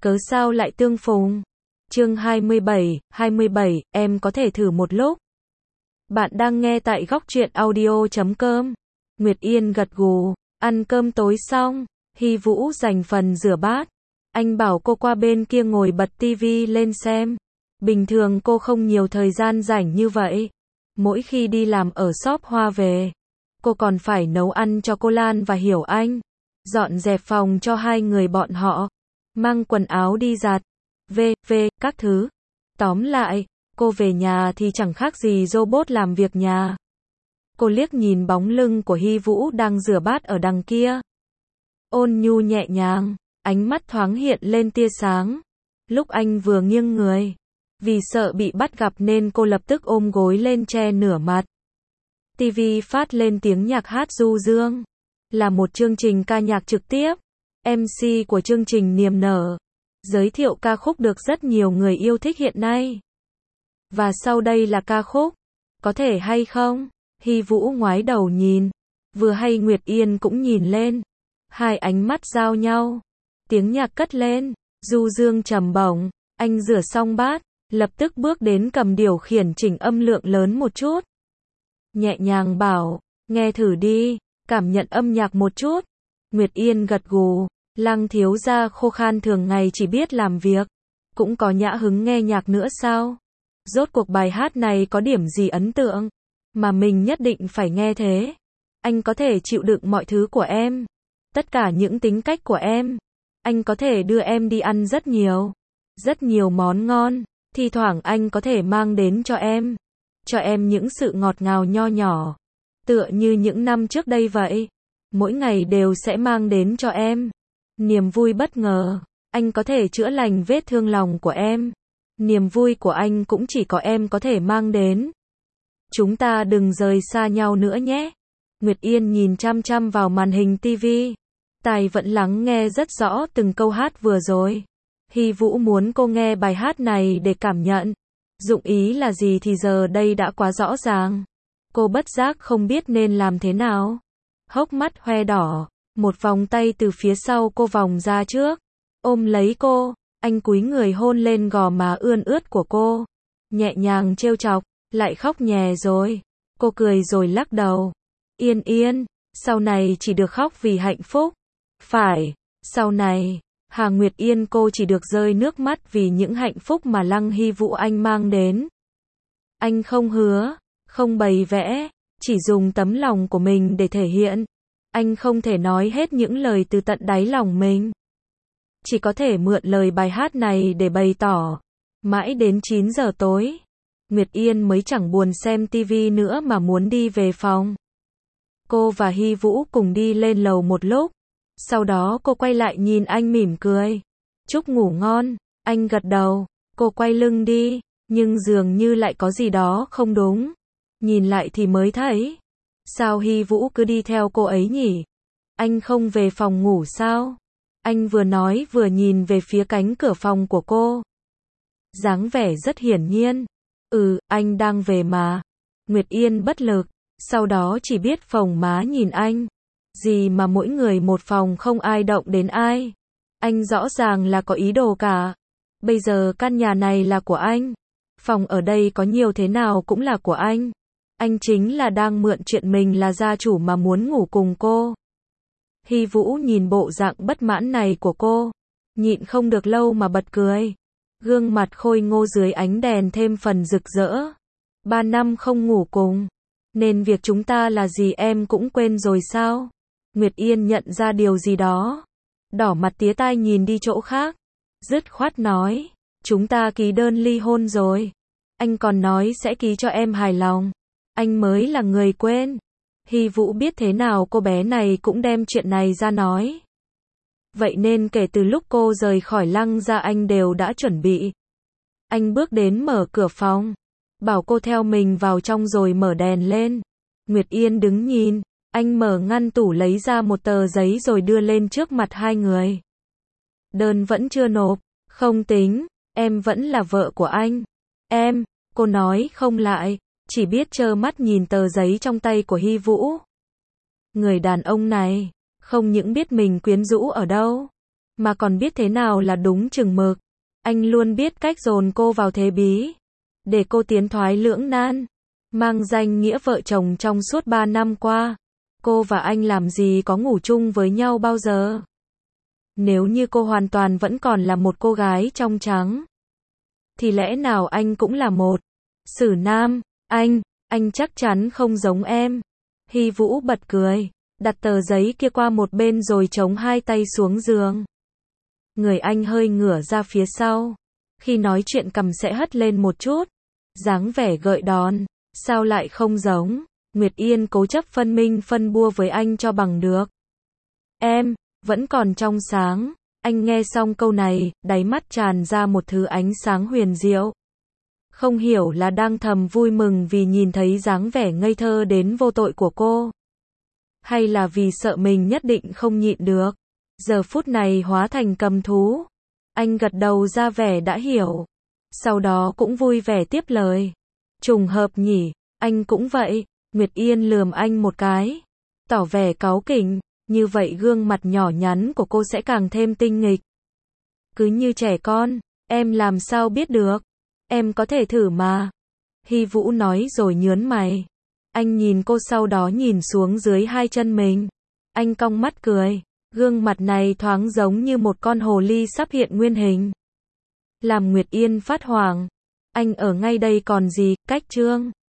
cớ sao lại tương phùng. Chương 27, em có thể thử một lúc. Bạn đang nghe tại góc truyện audio.com. Nguyệt Yên gật gù, ăn cơm tối xong, Hy Vũ dành phần rửa bát. Anh bảo cô qua bên kia ngồi bật tivi lên xem. Bình thường cô không nhiều thời gian rảnh như vậy. Mỗi khi đi làm ở shop hoa về, cô còn phải nấu ăn cho cô Lan và Hiểu Anh, dọn dẹp phòng cho hai người bọn họ, mang quần áo đi giặt, các thứ. Tóm lại, cô về nhà thì chẳng khác gì robot làm việc nhà. Cô liếc nhìn bóng lưng của Hy Vũ đang rửa bát ở đằng kia. Ôn nhu nhẹ nhàng, ánh mắt thoáng hiện lên tia sáng. Lúc anh vừa nghiêng người, vì sợ bị bắt gặp nên cô lập tức ôm gối lên che nửa mặt. TV phát lên tiếng nhạc hát du dương. Là một chương trình ca nhạc trực tiếp. MC của chương trình niềm nở, giới thiệu ca khúc được rất nhiều người yêu thích hiện nay. Và sau đây là ca khúc. Có thể hay không? Hy Vũ ngoái đầu nhìn. Vừa hay Nguyệt Yên cũng nhìn lên. Hai ánh mắt giao nhau. Tiếng nhạc cất lên, du dương trầm bổng. Anh rửa xong bát, lập tức bước đến cầm điều khiển chỉnh âm lượng lớn một chút. Nhẹ nhàng bảo, nghe thử đi, cảm nhận âm nhạc một chút. Nguyệt Yên gật gù, Lăng thiếu gia khô khan thường ngày chỉ biết làm việc, cũng có nhã hứng nghe nhạc nữa sao? Rốt cuộc bài hát này có điểm gì ấn tượng, mà mình nhất định phải nghe thế? Anh có thể chịu đựng mọi thứ của em, tất cả những tính cách của em. Anh có thể đưa em đi ăn rất nhiều món ngon. Thi thoảng anh có thể mang đến cho em những sự ngọt ngào nho nhỏ, tựa như những năm trước đây vậy. Mỗi ngày đều sẽ mang đến cho em niềm vui bất ngờ. Anh có thể chữa lành vết thương lòng của em. Niềm vui của anh cũng chỉ có em có thể mang đến. Chúng ta đừng rời xa nhau nữa nhé. Nguyệt Yên nhìn chăm chăm vào màn hình TV. Tai vẫn lắng nghe rất rõ từng câu hát vừa rồi. Hy Vũ muốn cô nghe bài hát này để cảm nhận. Dụng ý là gì thì giờ đây đã quá rõ ràng. Cô bất giác không biết nên làm thế nào. Hốc mắt hoe đỏ, một vòng tay từ phía sau cô vòng ra trước, ôm lấy cô. Anh cúi người hôn lên gò má ươn ướt của cô, nhẹ nhàng trêu chọc. Lại khóc nhè rồi. Cô cười rồi lắc đầu. Yên, sau này chỉ được khóc vì hạnh phúc. Phải, sau này, Hà Nguyệt Yên cô chỉ được rơi nước mắt vì những hạnh phúc mà Lăng Hy Vũ anh mang đến. Anh không hứa, không bày vẽ, chỉ dùng tấm lòng của mình để thể hiện. Anh không thể nói hết những lời từ tận đáy lòng mình. Chỉ có thể mượn lời bài hát này để bày tỏ. Mãi đến 9 giờ tối, Nguyệt Yên mới chẳng buồn xem TV nữa mà muốn đi về phòng. Cô và Hy Vũ cùng đi lên lầu một lúc. Sau đó cô quay lại nhìn anh mỉm cười. Chúc ngủ ngon. Anh gật đầu. Cô quay lưng đi, nhưng dường như lại có gì đó không đúng. Nhìn lại thì mới thấy, sao Hy Vũ cứ đi theo cô ấy nhỉ? Anh không về phòng ngủ sao? Anh vừa nói vừa nhìn về phía cánh cửa phòng của cô. Dáng vẻ rất hiển nhiên. Anh đang về mà. Nguyệt Yên bất lực, sau đó chỉ biết phồng má nhìn anh. Gì mà mỗi người một phòng không ai động đến ai. Anh rõ ràng là có ý đồ cả. Bây giờ căn nhà này là của anh. Phòng ở đây có nhiều thế nào cũng là của anh. Anh chính là đang mượn chuyện mình là gia chủ mà muốn ngủ cùng cô. Hy Vũ nhìn bộ dạng bất mãn này của cô, nhịn không được lâu mà bật cười. Gương mặt khôi ngô dưới ánh đèn thêm phần rực rỡ. 3 năm không ngủ cùng, nên việc chúng ta là gì em cũng quên rồi sao? Nguyệt Yên nhận ra điều gì đó, đỏ mặt tía tai nhìn đi chỗ khác, dứt khoát nói, chúng ta ký đơn ly hôn rồi. Anh còn nói sẽ ký cho em hài lòng. Anh mới là người quên. Hy Vũ biết thế nào cô bé này cũng đem chuyện này ra nói. Vậy nên kể từ lúc cô rời khỏi Lăng gia anh đều đã chuẩn bị. Anh bước đến mở cửa phòng, bảo cô theo mình vào trong rồi mở đèn lên. Nguyệt Yên đứng nhìn, anh mở ngăn tủ lấy ra một tờ giấy rồi đưa lên trước mặt hai người. Đơn vẫn chưa nộp, không tính, em vẫn là vợ của anh. Cô nói không lại, chỉ biết trơ mắt nhìn tờ giấy trong tay của Hy Vũ. Người đàn ông này, không những biết mình quyến rũ ở đâu, mà còn biết thế nào là đúng chừng mực. Anh luôn biết cách dồn cô vào thế bí, để cô tiến thoái lưỡng nan. Mang danh nghĩa vợ chồng trong suốt 3 năm qua, cô và anh làm gì có ngủ chung với nhau bao giờ. Nếu như cô hoàn toàn vẫn còn là một cô gái trong trắng, thì lẽ nào anh cũng là một xử nam. Anh chắc chắn không giống em. Hy Vũ bật cười, đặt tờ giấy kia qua một bên rồi chống hai tay xuống giường. Người anh hơi ngửa ra phía sau. Khi nói chuyện cằm sẽ hất lên một chút. Dáng vẻ gợi đòn. Sao lại không giống? Nguyệt Yên cố chấp phân minh phân bua với anh cho bằng được. Em, vẫn còn trong sáng. Anh nghe xong câu này, đáy mắt tràn ra một thứ ánh sáng huyền diệu. Không hiểu là đang thầm vui mừng vì nhìn thấy dáng vẻ ngây thơ đến vô tội của cô, hay là vì sợ mình nhất định không nhịn được. Giờ phút này hóa thành cầm thú. Anh gật đầu ra vẻ đã hiểu. Sau đó cũng vui vẻ tiếp lời. Trùng hợp nhỉ, anh cũng vậy. Nguyệt Yên lườm anh một cái, tỏ vẻ cáu kỉnh. Như vậy gương mặt nhỏ nhắn của cô sẽ càng thêm tinh nghịch. Cứ như trẻ con, em làm sao biết được. Em có thể thử mà. Hy Vũ nói rồi nhớn mày. Anh nhìn cô sau đó nhìn xuống dưới hai chân mình. Anh cong mắt cười. Gương mặt này thoáng giống như một con hồ ly sắp hiện nguyên hình. Làm Nguyệt Yên phát hoảng. Anh ở ngay đây còn gì, cách trương.